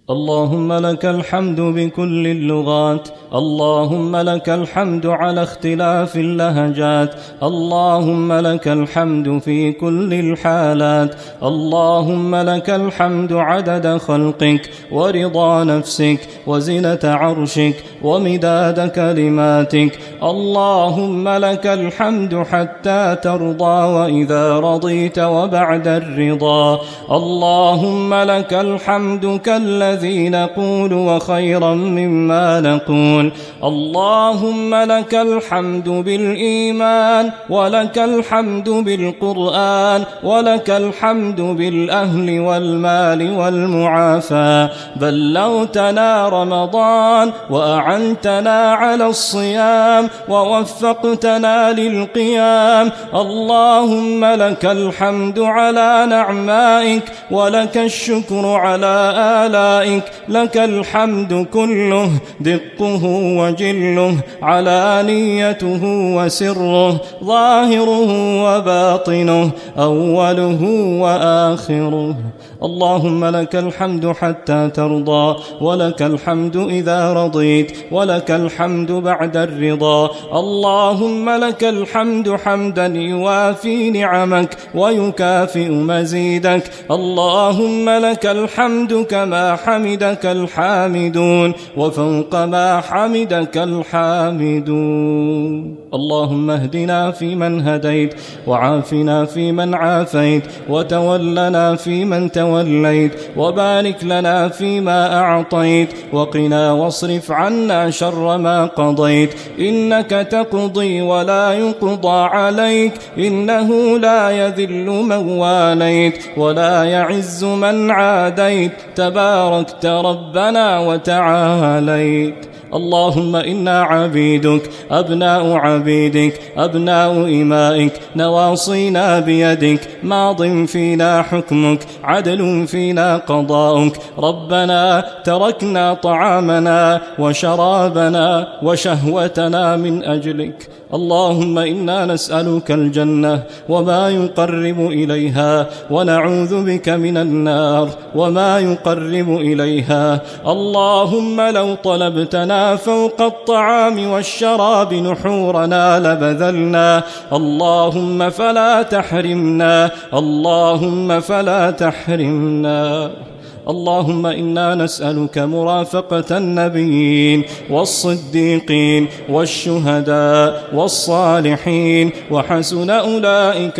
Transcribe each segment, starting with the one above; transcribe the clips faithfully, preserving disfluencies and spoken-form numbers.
اللهم لك الحمد بكل اللغات، اللهم لك الحمد على اختلاف اللهجات، اللهم لك الحمد في كل الحالات، اللهم لك الحمد عدد خلقك ورضا نفسك وزنة عرشك ومداد كلماتك، اللهم لك الحمد حتى ترضى وإذا رضيت وبعد الرضا، اللهم لك الحمد كالذي نقول وخيرا مما نقول، اللهم لك الحمد بالإيمان ولك الحمد بالقرآن ولك الحمد بالأهل والمال والمعافاة، بلغتنا رمضان وأعنتنا على الصيام ووفقتنا للقيام، اللهم لك الحمد على نعمائك ولك الشكر على آلائك، لك الحمد كله دقه وجله علانيته وسره ظاهره وباطنه أوله وآخره، اللهم لك الحمد حتى ترضى ولك الحمد إذا رضيت ولك الحمد بعد الرضا، اللهم لك الحمد حمدا يوافي نعمك ويكافئ مزيدك، اللهم لك الحمد كما حمدك الحامدون وفوق ما حمدك الحامدون، اللهم اهدنا فيمن هديت وعافنا فيمن عافيت وتولنا فيمن توليت وبارك لنا فيما أعطيت وقنا واصرف عنا شر ما قضيت، إنك تقضي ولا يقضى عليك، إنه لا يذل من واليت ولا يعز من عاديت، تباركت ربنا وتعاليت، اللهم إنا عبيدك أبناء عبيدك أبناء إمائك نواصينا بيدك ماض فينا حكمك عدل فينا قضاؤك، ربنا تركنا طعامنا وشرابنا وشهوتنا من أجلك، اللهم إنا نسألك الجنة وما يقرب إليها ونعوذ بك من النار وما يقرب إليها، اللهم لو طلبتنا فوق الطعام والشراب نحورنا لبذلنا، اللهم فلا تحرمنا، اللهم فلا تحرمنا، اللهم إنا نسألك مرافقة النبيين والصديقين والشهداء والصالحين وحسن أولئك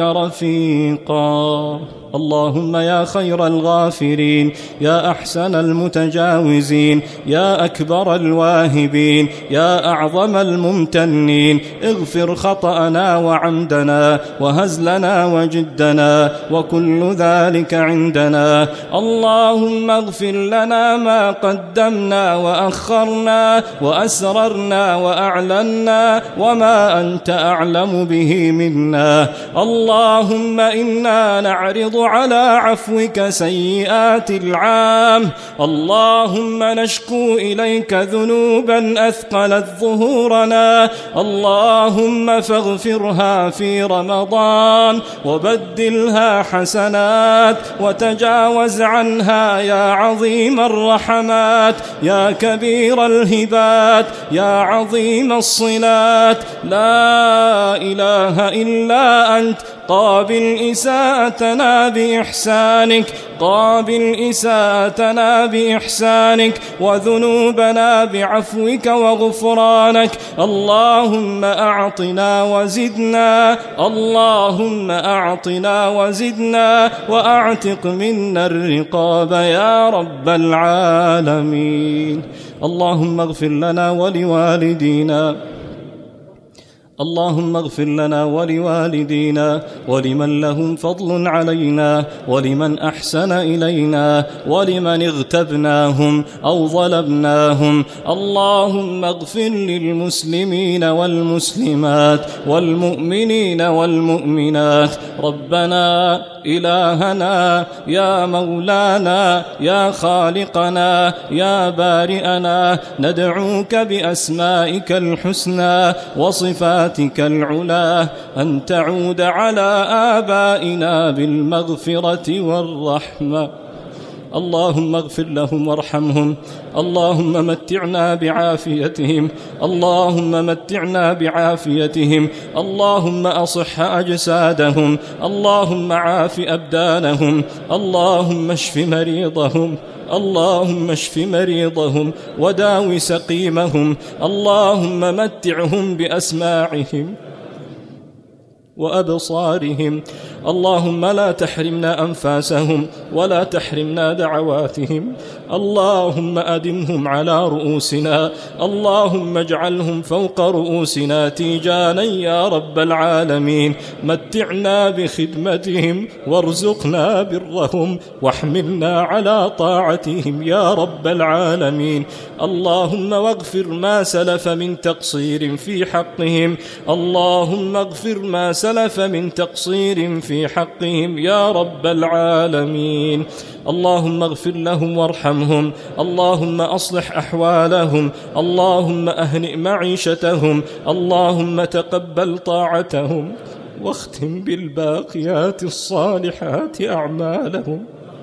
رفيقا، اللهم يا خير الغافرين يا أحسن المتجاوزين يا أكبر الواهبين يا أعظم الممتنين، اغفر خطأنا وعمدنا وهزلنا وجدنا وكل ذلك عندنا، اللهم اغفر لنا ما قدمنا وأخرنا وأسررنا وأعلنا وما أنت أعلم به منا، اللهم إنا نعرض على عفوك سيئات العام، اللهم نشكو إليك ذنوبا أثقلت ظهورنا، اللهم فاغفرها في رمضان وبدلها حسنات وتجاوز عنها يا عظيم الرحمات يا كبير الهبات يا عظيم الصلات، لا إله إلا أنت، قابل إساءتنا بإحسانك قابل إساءتنا بإحسانك وذنوبنا بعفوك وغفرانك، اللهم أعطنا وزدنا، اللهم أعطنا وزدنا وأعتق منا الرقاب يا رب العالمين، اللهم اغفر لنا ولوالدينا، اللهم اغفر لنا ولوالدينا ولمن لهم فضل علينا ولمن أحسن إلينا ولمن اغتبناهم أو ظلمناهم، اللهم اغفر للمسلمين والمسلمات والمؤمنين والمؤمنات، ربنا إلهنا يا مولانا يا خالقنا يا بارئنا، ندعوك بأسمائك الحسنى وصفاتك العلى أن تعود على آبائنا بالمغفرة والرحمة، اللهم اغفر لهم وارحمهم. اللهم متعنا بعافيتهم اللهم متعنا بعافيتهم اللهم أصح أجسادهم اللهم عاف أبدانهم اللهم اشف مريضهم اللهم اشف مريضهم وداو سقيمهم اللهم متعهم بأسماعهم وأبصارهم اللهم لا تحرمنا أنفاسهم ولا تحرمنا دعواتهم اللهم أدمهم على رؤوسنا اللهم اجعلهم فوق رؤوسنا تيجانا يا رب العالمين. متعنا بخدمتهم وارزقنا برهم واحملنا على طاعتهم يا رب العالمين. اللهم واغفر ما سلف من تقصير في حقهم اللهم اغفر ما سلف من تقصير في حقهم يا رب العالمين. اللهم اغفر لهم وارحمهم اللهم أصلح أحوالهم اللهم أهنئ معيشتهم اللهم تقبل طاعتهم واختم بالباقيات الصالحات أعمالهم.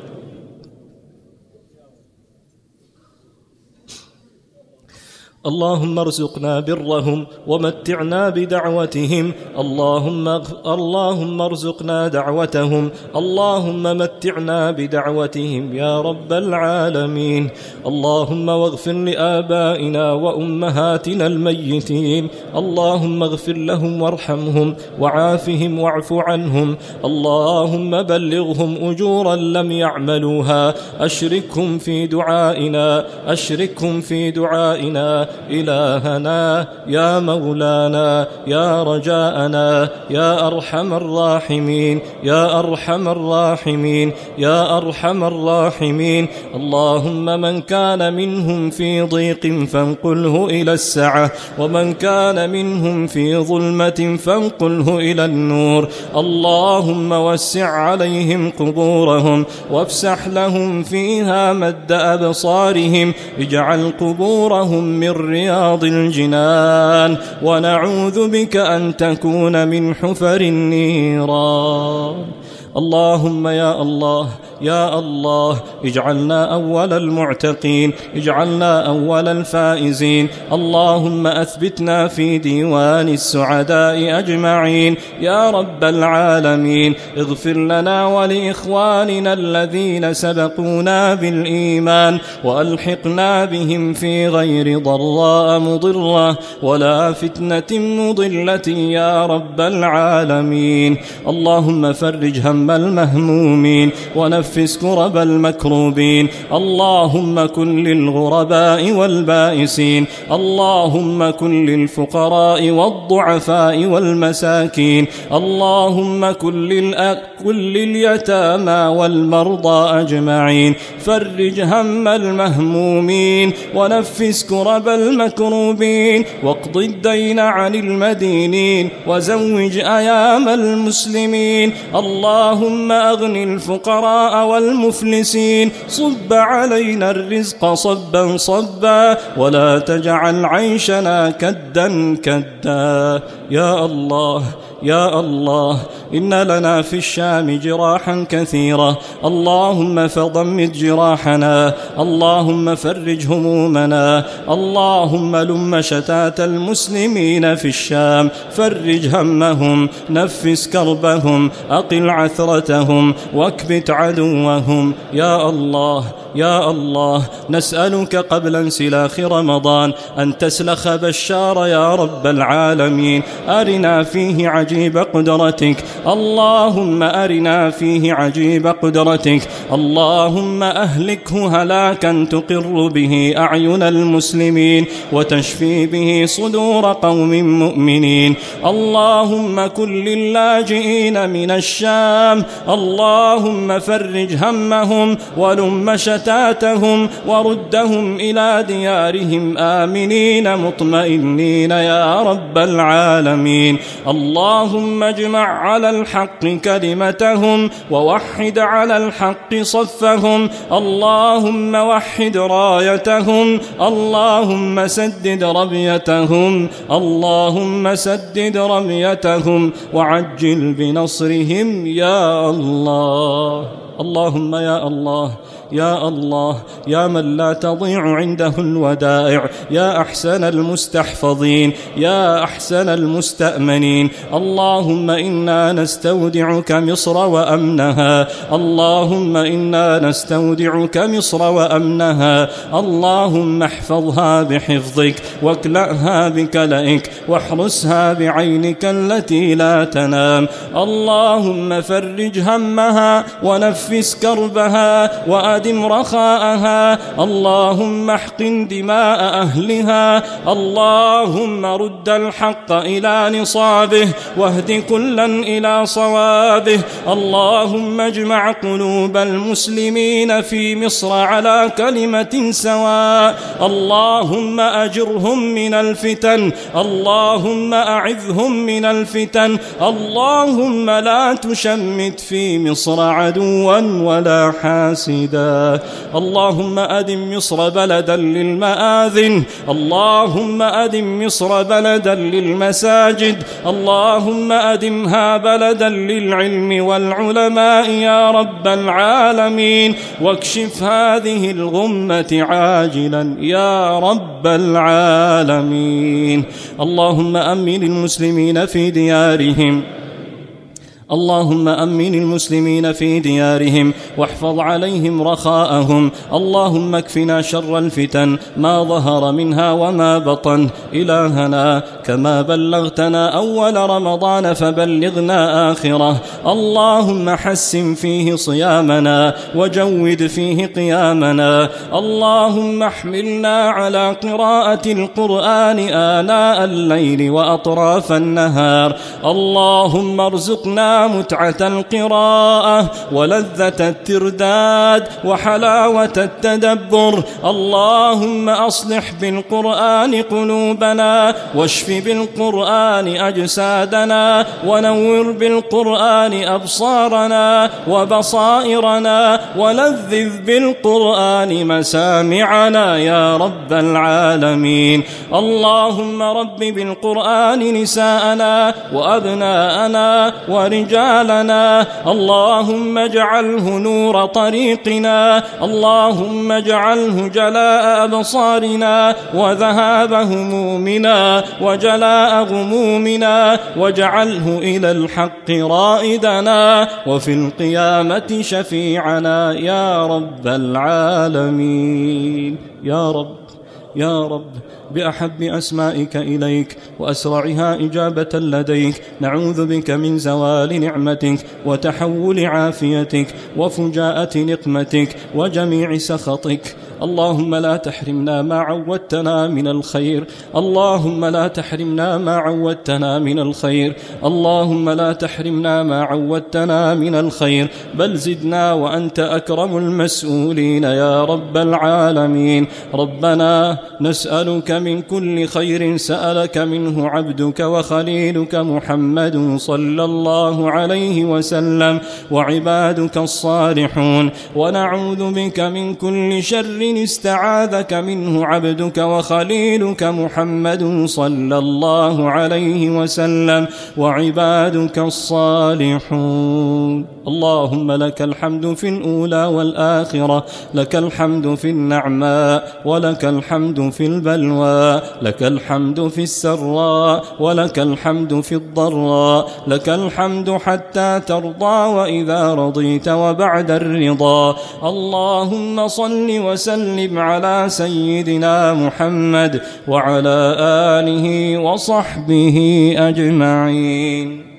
اللهم ارزقنا برهم ومتعنا بدعوتهم اللهم اللهم ارزقنا دعوتهم اللهم متعنا بدعوتهم يا رب العالمين. اللهم واغفر لآبائنا وأمهاتنا الميتين اللهم اغفر لهم وارحمهم وعافهم واعف عنهم اللهم بلغهم أجورا لم يعملوها أشركهم في دعائنا أشركهم في دعائنا إلهنا يا مولانا يا رجاءنا يا أرحم الراحمين يا أرحم الراحمين يا أرحم الراحمين. اللهم من كان منهم في ضيق فانقله إلى السعة ومن كان منهم في ظلمة فانقله إلى النور. اللهم وسع عليهم قبورهم وافسح لهم فيها مد أبصارهم اجعل قبورهم من رياض الجنان ونعوذ بك أن تكون من حفر النيران. اللهم يا الله يا الله اجعلنا أول المعتقين اجعلنا أول الفائزين. اللهم أثبتنا في ديوان السعداء أجمعين يا رب العالمين. اغفر لنا ولإخواننا الذين سبقونا بالإيمان وألحقنا بهم في غير ضراء مضرة ولا فتنة مضلة يا رب العالمين. اللهم فرج هم المهمومين ونفس كرب المكروبين. اللهم كن للغرباء والبائسين اللهم كن للفقراء والضعفاء والمساكين. اللهم كن لليتامى والمرضى أجمعين. فرج هم المهمومين ونفس كرب المكروبين واقض الدين عن المدينين وزوج أيام المسلمين. اللهم أغن الفقراء والمفلسين صب علينا الرزق صبا صبا ولا تجعل عيشنا كدا كدا يا الله يا الله. إن لنا في الشام جراحا كثيرة اللهم فضمد جراحنا اللهم فرج همومنا. اللهم لم شتات المسلمين في الشام فرج همهم نفس كربهم أقل عثرتهم واكبت عدوهم يا الله يا الله. نسألك قبل انسلاخ رمضان أن تسلخ بشار يا رب العالمين. أرنا فيه عجيب قدرتك اللهم أرنا فيه عجيب قدرتك. اللهم أهلكه هلاكا تقر به أعين المسلمين وتشفي به صدور قوم مؤمنين. اللهم كن للاجئين من الشام اللهم فرج همهم ولم شتاتهم وردهم إلى ديارهم آمنين مطمئنين يا رب العالمين. اللهم اجمع على الحق كلمتهم ووحد على الحق صفهم. اللهم وحد رايتهم اللهم سدد رميتهم اللهم سدد رميتهم وعجل بنصرهم يا الله. اللهم يا الله يا الله يا من لا تضيع عنده الودائع، يا أحسن المستحفظين، يا أحسن المستأمنين. اللهم إنا نستودعك مصر وأمنها، اللهم إنا نستودعك مصر وأمنها. اللهم احفظها بحفظك، واكلأها بكلئك، واحرسها بعينك التي لا تنام. اللهم فرج همها ونفس كربها وأدم رخاءها. اللهم احقن دماء أهلها. اللهم رد الحق إلى نصابه، واهد كلا إلى صوابه. اللهم اجمع قلوب المسلمين في مصر على كلمة سواء. اللهم أجرهم من الفتن، اللهم أعذهم من الفتن. اللهم لا تشمت في مصر عدوا ولا حاسدا. اللهم أدم مصر بلدا للمآذن، اللهم أدم مصر بلدا للمساجد، اللهم أدمها بلدا للعلم والعلماء يا رب العالمين. واكشف هذه الغمة عاجلا يا رب العالمين. اللهم أمن المسلمين في ديارهم، اللهم أمن المسلمين في ديارهم واحفظ عليهم رخاءهم. اللهم اكفنا شر الفتن ما ظهر منها وما بطن. إلهنا كما بلغتنا أول رمضان فبلغنا آخره. اللهم حسن فيه صيامنا وجود فيه قيامنا. اللهم احملنا على قراءة القرآن آناء الليل وأطراف النهار. اللهم ارزقنا متعة القراءة ولذة الترداد وحلاوة التدبر. اللهم أصلح بالقرآن قلوبنا، واشف بالقرآن أجسادنا، ونور بالقرآن أبصارنا وبصائرنا، ولذذ بالقرآن مسامعنا يا رب العالمين. اللهم رب بالقرآن نساءنا وأبناءنا ورجالنا رجالنا. اللهم اجعله نور طريقنا، اللهم اجعله جلاء أبصارنا وذهاب همومنا وجلاء غمومنا، واجعله إلى الحق رائدنا وفي القيامة شفيعنا يا رب العالمين. يا رب يا رب بأحب أسمائك إليك وأسرعها إجابة لديك نعوذ بك من زوال نعمتك وتحول عافيتك وفجاءة نقمتك وجميع سخطك. اللهم لا تحرمنا ما عودتنا من الخير، اللهم لا تحرمنا ما عودتنا من الخير، اللهم لا تحرمنا ما عودتنا من الخير، بل زدنا وأنت أكرم المسؤولين يا رب العالمين. ربنا نسألك من كل خير سألك منه عبدك وخليلك محمد صلى الله عليه وسلم وعبادك الصالحون، ونعوذ بك من كل شر استعاذك منه عبدك وخليلك محمد صلى الله عليه وسلم وعبادك الصالحون. اللهم لك الحمد في الأولى والآخرة، لك الحمد في النعماء ولك الحمد في البلوى، لك الحمد في السراء ولك الحمد في الضراء، لك الحمد حتى ترضى وإذا رضيت وبعد الرضا. اللهم صل وسلم على سيدنا محمد وعلى آله وصحبه أجمعين.